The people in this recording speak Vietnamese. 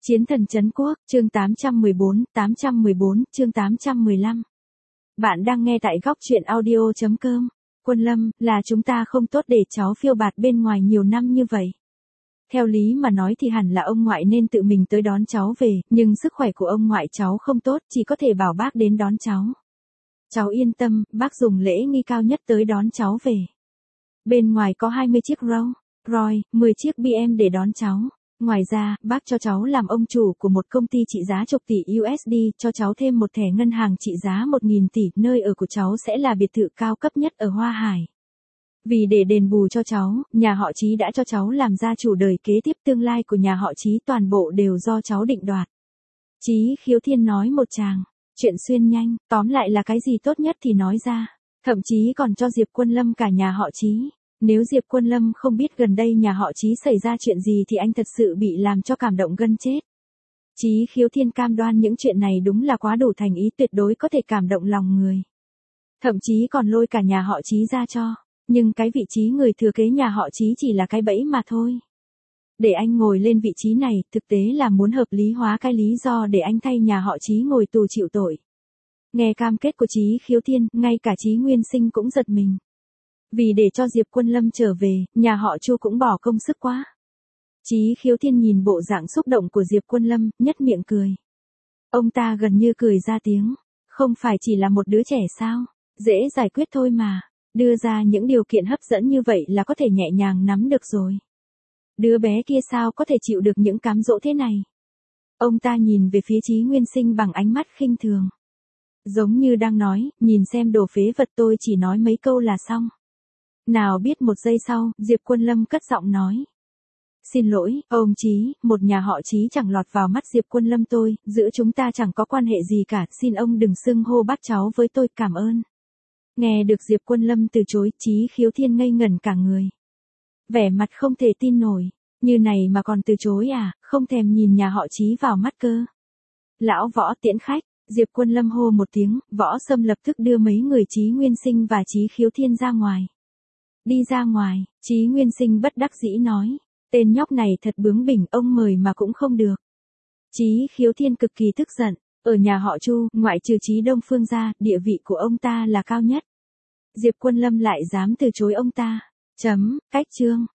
Chiến thần trấn quốc, chương 814, chương 815. Bạn đang nghe tại góc truyện audio.com. Quân Lâm, là chúng ta không tốt để cháu phiêu bạt bên ngoài nhiều năm như vậy. Theo lý mà nói thì hẳn là ông ngoại nên tự mình tới đón cháu về, nhưng sức khỏe của ông ngoại cháu không tốt, chỉ có thể bảo bác đến đón cháu. Cháu yên tâm, bác dùng lễ nghi cao nhất tới đón cháu về. Bên ngoài có 20 chiếc Rolls-Royce, 10 chiếc BM để đón cháu. Ngoài ra, bác cho cháu làm ông chủ của một công ty trị giá chục tỷ USD, cho cháu thêm một thẻ ngân hàng trị giá 1.000 tỷ, nơi ở của cháu sẽ là biệt thự cao cấp nhất ở Hoa Hải. Vì để đền bù cho cháu, nhà họ Chí đã cho cháu làm gia chủ đời kế tiếp, tương lai của nhà họ Chí toàn bộ đều do cháu định đoạt. Chí Khiếu Thiên nói một tràng, chuyện xuyên nhanh, tóm lại là cái gì tốt nhất thì nói ra, thậm chí còn cho Diệp Quân Lâm cả nhà họ Chí. Nếu Diệp Quân Lâm không biết gần đây nhà họ Chí xảy ra chuyện gì thì anh thật sự bị làm cho cảm động gần chết. Chí Khiếu Thiên cam đoan những chuyện này đúng là quá đủ thành ý, tuyệt đối có thể cảm động lòng người. Thậm chí còn lôi cả nhà họ Chí ra cho. Nhưng cái vị trí người thừa kế nhà họ Chí chỉ là cái bẫy mà thôi. Để anh ngồi lên vị trí này, thực tế là muốn hợp lý hóa cái lý do để anh thay nhà họ Chí ngồi tù chịu tội. Nghe cam kết của Chí Khiếu Thiên, ngay cả Chí Nguyên Sinh cũng giật mình. Vì để cho Diệp Quân Lâm trở về, nhà họ Chu cũng bỏ công sức quá. Chí Khiếu Thiên nhìn bộ dạng xúc động của Diệp Quân Lâm, nhếch miệng cười. Ông ta gần như cười ra tiếng. Không phải chỉ là một đứa trẻ sao? Dễ giải quyết thôi mà. Đưa ra những điều kiện hấp dẫn như vậy là có thể nhẹ nhàng nắm được rồi. Đứa bé kia sao có thể chịu được những cám dỗ thế này? Ông ta nhìn về phía Chí Nguyên Sinh bằng ánh mắt khinh thường. Giống như đang nói, nhìn xem đồ phế vật, tôi chỉ nói mấy câu là xong. Nào biết một giây sau, Diệp Quân Lâm cất giọng nói. Xin lỗi, ông Chí, một nhà họ Chí chẳng lọt vào mắt Diệp Quân Lâm tôi, giữa chúng ta chẳng có quan hệ gì cả, xin ông đừng xưng hô bác cháu với tôi, cảm ơn. Nghe được Diệp Quân Lâm từ chối, Chí Khiếu Thiên ngây ngẩn cả người. Vẻ mặt không thể tin nổi, như này mà còn từ chối à, không thèm nhìn nhà họ Chí vào mắt cơ. Lão Võ tiễn khách, Diệp Quân Lâm hô một tiếng, Võ Sâm lập tức đưa mấy người Chí Nguyên Sinh và Chí Khiếu Thiên ra ngoài. Đi ra ngoài, Chí Nguyên Sinh bất đắc dĩ nói, tên nhóc này thật bướng bỉnh, ông mời mà cũng không được. Chí Khiếu Thiên cực kỳ tức giận, ở nhà họ Chu, ngoại trừ Chí Đông Phương ra, địa vị của ông ta là cao nhất. Diệp Quân Lâm lại dám từ chối ông ta. Cách chương.